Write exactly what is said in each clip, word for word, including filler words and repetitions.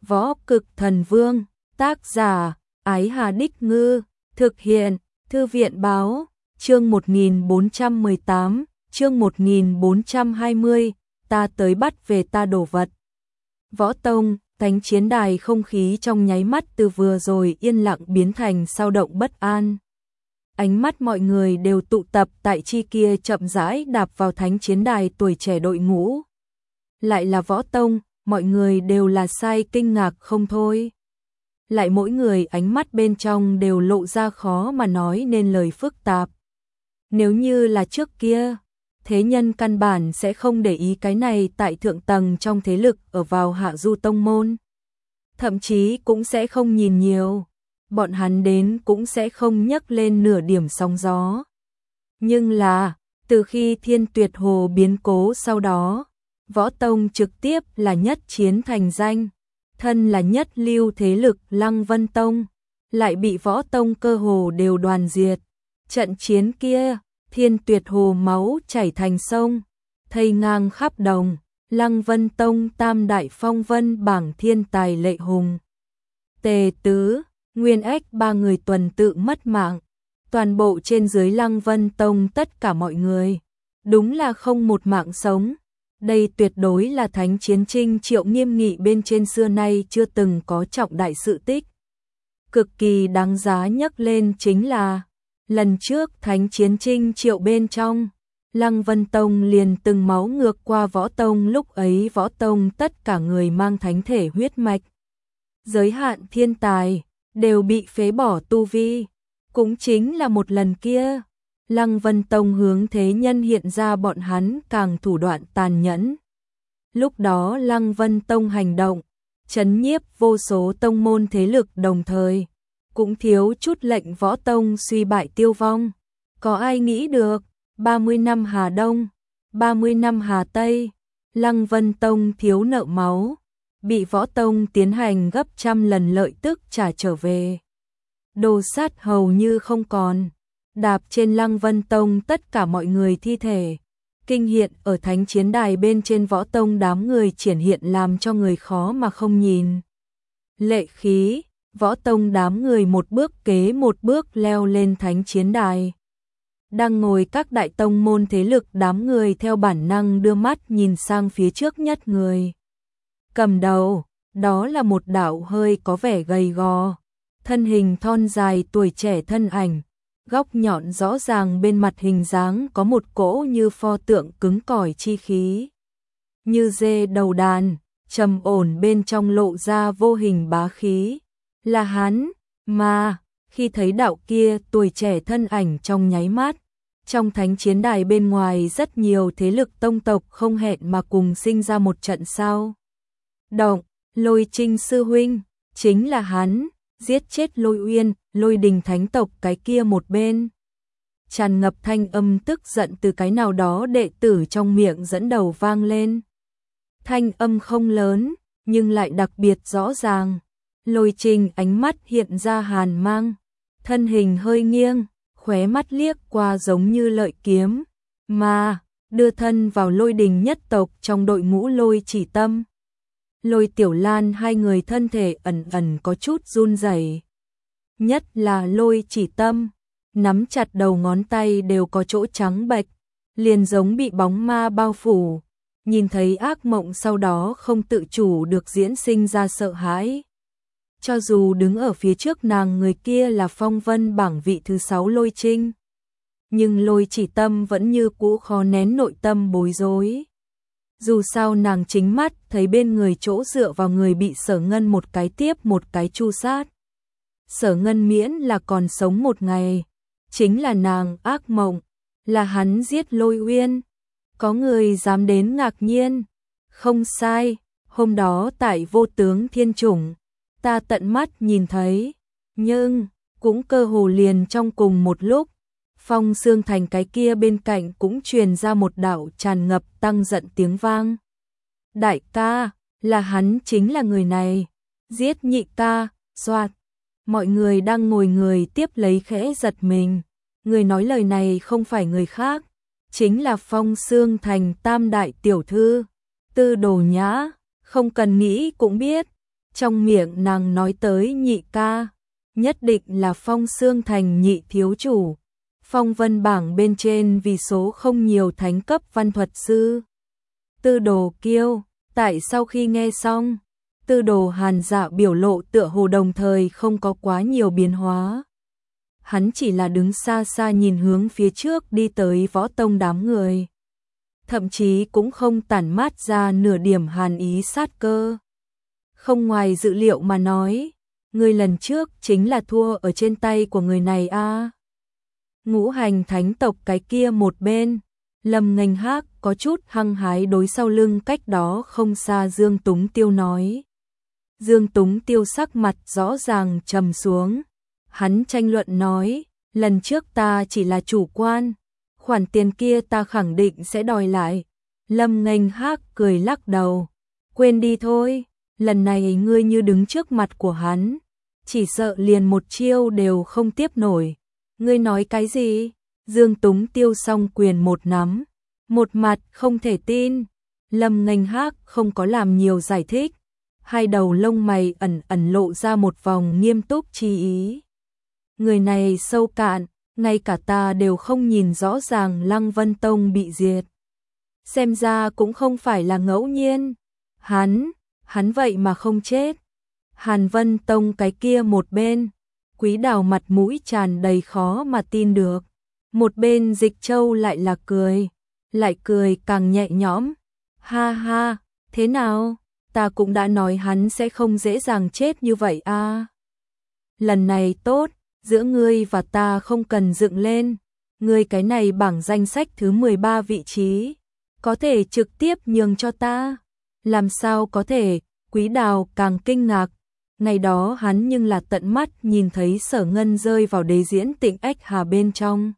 Võ Cực Thần Vương, tác giả, Ái Hà Đích Ngư, thực hiện, Thư viện Báo, chương một nghìn bốn trăm mười tám, chương một nghìn bốn trăm hai mươi, ta tới bắt về ta đồ vật. Võ Tông, thánh chiến đài không khí trong nháy mắt từ vừa rồi yên lặng biến thành sao động bất an. Ánh mắt mọi người đều tụ tập tại chi kia chậm rãi đạp vào thánh chiến đài tuổi trẻ đội ngũ. Lại là Võ Tông, mọi người đều là sai kinh ngạc không thôi. Lại mỗi người ánh mắt bên trong đều lộ ra khó mà nói nên lời phức tạp. Nếu như là trước kia, thế nhân căn bản sẽ không để ý cái này tại thượng tầng trong thế lực ở vào hạ du tông môn. Thậm chí cũng sẽ không nhìn nhiều, bọn hắn đến cũng sẽ không nhấc lên nửa điểm sóng gió. Nhưng là, từ khi Thiên Tuyệt Hồ biến cố sau đó, Võ Tông trực tiếp là nhất chiến thành danh, thân là nhất lưu thế lực Lăng Vân Tông, lại bị Võ Tông cơ hồ đều đoàn diệt. Trận chiến kia, Thiên Tuyệt Hồ máu chảy thành sông, thây ngang khắp đồng, Lăng Vân Tông tam đại phong vân bảng thiên tài lệ hùng. Tề Tứ, Nguyên Ách ba người tuần tự mất mạng, toàn bộ trên dưới Lăng Vân Tông tất cả mọi người, đúng là không một mạng sống. Đây tuyệt đối là thánh chiến trinh triệu nghiêm nghị bên trên xưa nay chưa từng có trọng đại sự tích. Cực kỳ đáng giá nhắc lên chính là, lần trước thánh chiến trinh triệu bên trong, Lăng Vân Tông liền từng máu ngược qua Võ Tông, lúc ấy Võ Tông tất cả người mang thánh thể huyết mạch. Giới hạn thiên tài, đều bị phế bỏ tu vi. Cũng chính là một lần kia, Lăng Vân Tông hướng thế nhân hiện ra bọn hắn càng thủ đoạn tàn nhẫn. Lúc đó Lăng Vân Tông hành động, trấn nhiếp vô số tông môn thế lực đồng thời, cũng thiếu chút lệnh Võ Tông suy bại tiêu vong. Có ai nghĩ được, ba mươi năm Hà Đông, ba mươi năm Hà Tây, Lăng Vân Tông thiếu nợ máu, bị Võ Tông tiến hành gấp trăm lần lợi tức trả trở về. Đồ sát hầu như không còn, đạp trên Lăng Vân Tông tất cả mọi người thi thể. Kinh hiện ở thánh chiến đài bên trên Võ Tông đám người triển hiện làm cho người khó mà không nhìn. Lệ khí, Võ Tông đám người một bước kế một bước leo lên thánh chiến đài. Đang ngồi các đại tông môn thế lực đám người theo bản năng đưa mắt nhìn sang phía trước nhất người. Cầm đầu, đó là một đạo hơi có vẻ gầy gò, thân hình thon dài tuổi trẻ thân ảnh, góc nhọn rõ ràng bên mặt hình dáng có một cỗ như pho tượng cứng cỏi chi khí. Như dê đầu đàn, trầm ổn bên trong lộ ra vô hình bá khí. Là hắn, mà, khi thấy đạo kia tuổi trẻ thân ảnh trong nháy mắt, trong thánh chiến đài bên ngoài rất nhiều thế lực tông tộc không hẹn mà cùng sinh ra một trận sao động. Lôi Trinh sư huynh, chính là hắn, giết chết Lôi Uyên, Lôi Đình thánh tộc cái kia một bên. Tràn ngập thanh âm tức giận từ cái nào đó đệ tử trong miệng dẫn đầu vang lên. Thanh âm không lớn, nhưng lại đặc biệt rõ ràng. Lôi Trinh ánh mắt hiện ra hàn mang, thân hình hơi nghiêng, khóe mắt liếc qua giống như lợi kiếm, mà đưa thân vào Lôi Đình nhất tộc trong đội ngũ Lôi Chỉ Tâm. Lôi Tiểu Lan hai người thân thể ẩn ẩn có chút run rẩy, nhất là Lôi Chỉ Tâm, nắm chặt đầu ngón tay đều có chỗ trắng bệch, liền giống bị bóng ma bao phủ, nhìn thấy ác mộng sau đó không tự chủ được diễn sinh ra sợ hãi. Cho dù đứng ở phía trước nàng người kia là phong vân bảng vị thứ sáu Lôi Trinh, nhưng Lôi Chỉ Tâm vẫn như cũ khó nén nội tâm bối rối. Dù sao nàng chính mắt thấy bên người chỗ dựa vào người bị Sở Ngân một cái tiếp một cái chu sát. Sở Ngân miễn là còn sống một ngày, chính là nàng ác mộng, là hắn giết Lôi Uyên. Có người dám đến ngạc nhiên. Không sai, hôm đó tại Vô Tướng Thiên Chủng, ta tận mắt nhìn thấy, nhưng cũng cơ hồ liền trong cùng một lúc, Phong Xương Thành cái kia bên cạnh cũng truyền ra một đạo tràn ngập tăng giận tiếng vang. Đại ca, là hắn chính là người này, giết nhị ca, soạt. Mọi người đang ngồi người tiếp lấy khẽ giật mình, người nói lời này không phải người khác, chính là Phong Xương Thành tam đại tiểu thư, Tư Đồ Nhã, không cần nghĩ cũng biết. Trong miệng nàng nói tới nhị ca, nhất định là Phong Xương Thành nhị thiếu chủ. Phong vân bảng bên trên vì số không nhiều thánh cấp văn thuật sư. Tư Đồ Kiêu, tại sau khi nghe xong, Tư Đồ Hàn Dạ biểu lộ tựa hồ đồng thời không có quá nhiều biến hóa. Hắn chỉ là đứng xa xa nhìn hướng phía trước đi tới Võ Tông đám người. Thậm chí cũng không tản mát ra nửa điểm hàn ý sát cơ. Không ngoài dự liệu mà nói, người lần trước chính là thua ở trên tay của người này a. À. Ngũ hành thánh tộc cái kia một bên, Lâm Nghênh Hác có chút hăng hái đối sau lưng cách đó không xa Dương Túng Tiêu nói. Dương Túng Tiêu sắc mặt rõ ràng trầm xuống. Hắn tranh luận nói, lần trước ta chỉ là chủ quan, khoản tiền kia ta khẳng định sẽ đòi lại. Lâm Nghênh Hác cười lắc đầu, quên đi thôi, lần này ngươi như đứng trước mặt của hắn, chỉ sợ liền một chiêu đều không tiếp nổi. Ngươi nói cái gì? Dương Túng Tiêu song quyền một nắm, một mặt không thể tin. Lâm Nghênh Hác không có làm nhiều giải thích, hai đầu lông mày ẩn ẩn lộ ra một vòng nghiêm túc chi ý. Người này sâu cạn, ngay cả ta đều không nhìn rõ ràng Lăng Vân Tông bị diệt. Xem ra cũng không phải là ngẫu nhiên. Hắn, hắn vậy mà không chết. Hàn Vân Tông cái kia một bên, Quý Đào mặt mũi tràn đầy khó mà tin được. Một bên Dịch Châu lại là cười, lại cười càng nhẹ nhõm. Ha ha, thế nào? Ta cũng đã nói hắn sẽ không dễ dàng chết như vậy a. À. Lần này tốt, giữa ngươi và ta không cần dựng lên. Ngươi cái này bảng danh sách thứ mười ba vị trí, có thể trực tiếp nhường cho ta. Làm sao có thể? Quý Đào càng kinh ngạc. Ngày đó hắn nhưng là tận mắt nhìn thấy Sở Ngân rơi vào đế diễn Tịnh Ách Hà bên trong.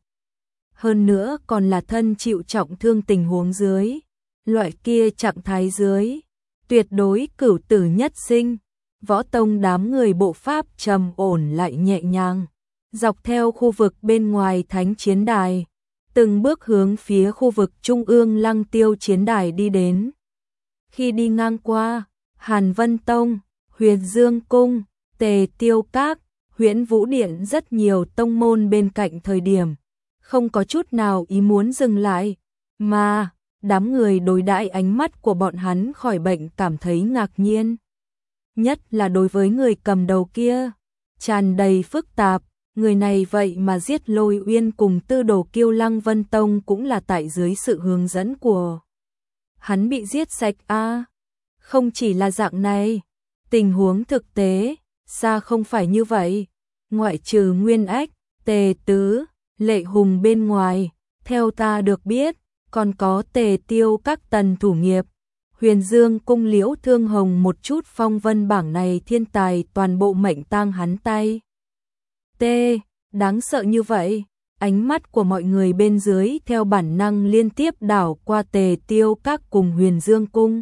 Hơn nữa còn là thân chịu trọng thương tình huống dưới. Loại kia trạng thái dưới, tuyệt đối cửu tử nhất sinh. Võ Tông đám người bộ pháp trầm ổn lại nhẹ nhàng, dọc theo khu vực bên ngoài thánh chiến đài, từng bước hướng phía khu vực trung ương Lăng Tiêu chiến đài đi đến. Khi đi ngang qua Hàn Vân Tông, Huyền Dương Cung, Tề Tiêu Các, Huyễn Vũ Điện rất nhiều tông môn bên cạnh thời điểm, không có chút nào ý muốn dừng lại, mà đám người đối đãi ánh mắt của bọn hắn khỏi bệnh cảm thấy ngạc nhiên. Nhất là đối với người cầm đầu kia, tràn đầy phức tạp, người này vậy mà giết Lôi Uyên cùng Tư Đồ Kiêu. Lăng Vân Tông cũng là tại dưới sự hướng dẫn của hắn bị giết sạch a. À, không chỉ là dạng này, tình huống thực tế xa không phải như vậy. Ngoại trừ Nguyên Ách, Tề Tứ, Lệ Hùng bên ngoài, theo ta được biết, còn có Tề Tiêu Các tần thủ nghiệp, Huyền Dương Cung Liễu Thương Hồng một chút phong vân bảng này thiên tài toàn bộ mệnh tang hắn tay. T, đáng sợ như vậy. Ánh mắt của mọi người bên dưới theo bản năng liên tiếp đảo qua Tề Tiêu Các cùng Huyền Dương Cung.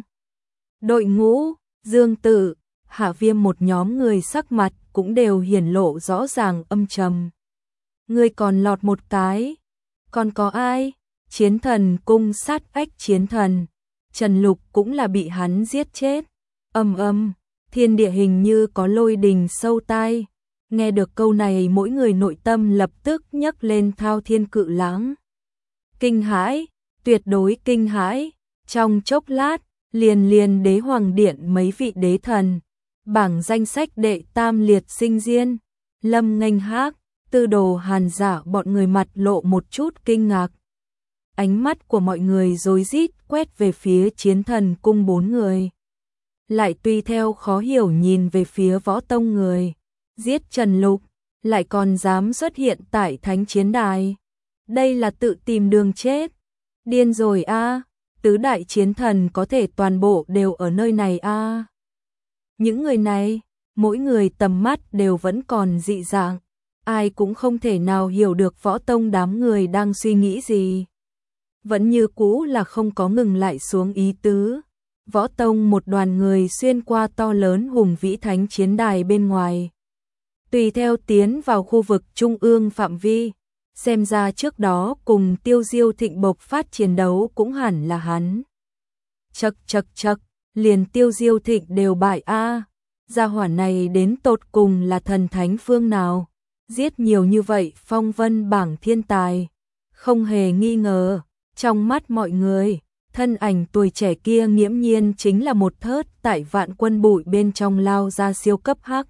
Đội ngũ, Dương Tử, Hạ Viêm một nhóm người sắc mặt cũng đều hiển lộ rõ ràng âm trầm. Người còn lọt một cái. Còn có ai? Chiến Thần Cung sát ách chiến thần. Trần Lục cũng là bị hắn giết chết. Âm âm, thiên địa hình như có lôi đình sâu tai. Nghe được câu này mỗi người nội tâm lập tức nhấc lên thao thiên cự lãng. Kinh hãi, tuyệt đối kinh hãi. Trong chốc lát, liền liền đế hoàng điện mấy vị đế thần, bảng danh sách đệ tam liệt sinh diên, Lâm Nghênh Hác, Tư Đồ Hàn Dạ bọn người mặt lộ một chút kinh ngạc. Ánh mắt của mọi người rối rít quét về phía Chiến Thần Cung bốn người. Lại tùy theo khó hiểu nhìn về phía Võ Tông người. Giết Trần Lục, lại còn dám xuất hiện tại thánh chiến đài. Đây là tự tìm đường chết. Điên rồi a, à, tứ đại chiến thần có thể toàn bộ đều ở nơi này a. À. Những người này, mỗi người tầm mắt đều vẫn còn dị dạng. Ai cũng không thể nào hiểu được Võ Tông đám người đang suy nghĩ gì. Vẫn như cũ là không có ngừng lại xuống ý tứ. Võ Tông một đoàn người xuyên qua to lớn hùng vĩ thánh chiến đài bên ngoài. Tùy theo tiến vào khu vực trung ương phạm vi, xem ra trước đó cùng Tiêu Diêu Thịnh bộc phát chiến đấu cũng hẳn là hắn. Chậc chậc chậc, liền Tiêu Diêu Thịnh đều bại a. Gia hỏa này đến tột cùng là thần thánh phương nào? Giết nhiều như vậy phong vân bảng thiên tài. Không hề nghi ngờ, trong mắt mọi người, thân ảnh tuổi trẻ kia nghiễm nhiên chính là một thớt tại vạn quân bụi bên trong lao ra siêu cấp hắc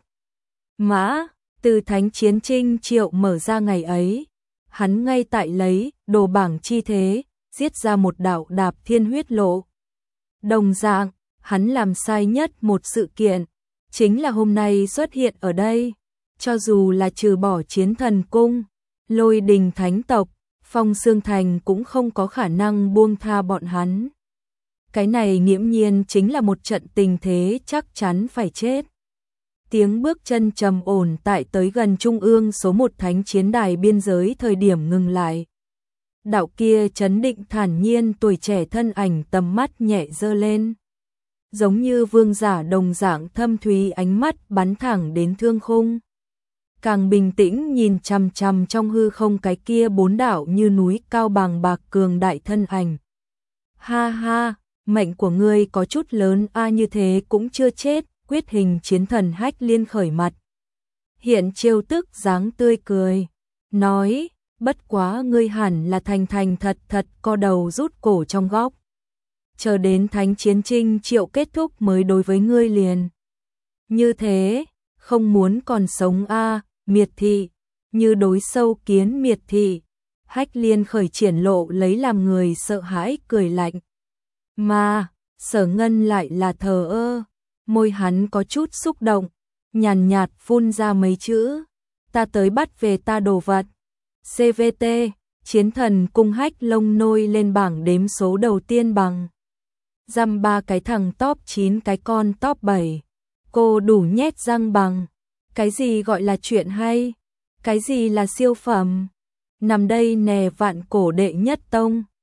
mã. Từ thánh chiến trinh triệu mở ra ngày ấy, hắn ngay tại lấy đồ bảng chi thế, giết ra một đạo đạp thiên huyết lộ. Đồng dạng, hắn làm sai nhất một sự kiện, chính là hôm nay xuất hiện ở đây. Cho dù là trừ bỏ chiến thần cung, lôi đình thánh tộc, Phong Xương Thành cũng không có khả năng buông tha bọn hắn. Cái này nghiễm nhiên chính là một trận tình thế chắc chắn phải chết. Tiếng bước chân trầm ổn tại tới gần trung ương số một thánh chiến đài biên giới thời điểm ngừng lại. Đạo kia chấn định thản nhiên tuổi trẻ thân ảnh tầm mắt nhẹ dơ lên. Giống như vương giả đồng dạng thâm thúy ánh mắt bắn thẳng đến thương khung. Càng bình tĩnh nhìn chằm chằm trong hư không cái kia bốn đạo như núi cao bàng bạc cường đại thân ảnh. Ha ha, mệnh của ngươi có chút lớn a, như thế cũng chưa chết. Quyết hình chiến thần Hách Liên khởi mặt, hiện trêu tức dáng tươi cười, nói, bất quá ngươi hẳn là thành thành thật thật co đầu rút cổ trong góc. Chờ đến thánh chiến trinh triệu kết thúc mới đối với ngươi liền. Như thế, không muốn còn sống a, miệt thị, như đối sâu kiến miệt thị. Hách Liên khởi triển lộ lấy làm người sợ hãi cười lạnh. Mà, Sở Ngân lại là thờ ơ. Môi hắn có chút xúc động, nhàn nhạt phun ra mấy chữ, ta tới bắt về ta đồ vật. xê vê tê, chiến thần cung Hách lông nôi lên bảng đếm số đầu tiên bằng. Dăm ba cái thằng top chín cái con top bảy. Cô đủ nhét răng bằng. Cái gì gọi là chuyện hay? Cái gì là siêu phẩm? Nằm đây nè vạn cổ đệ nhất tông.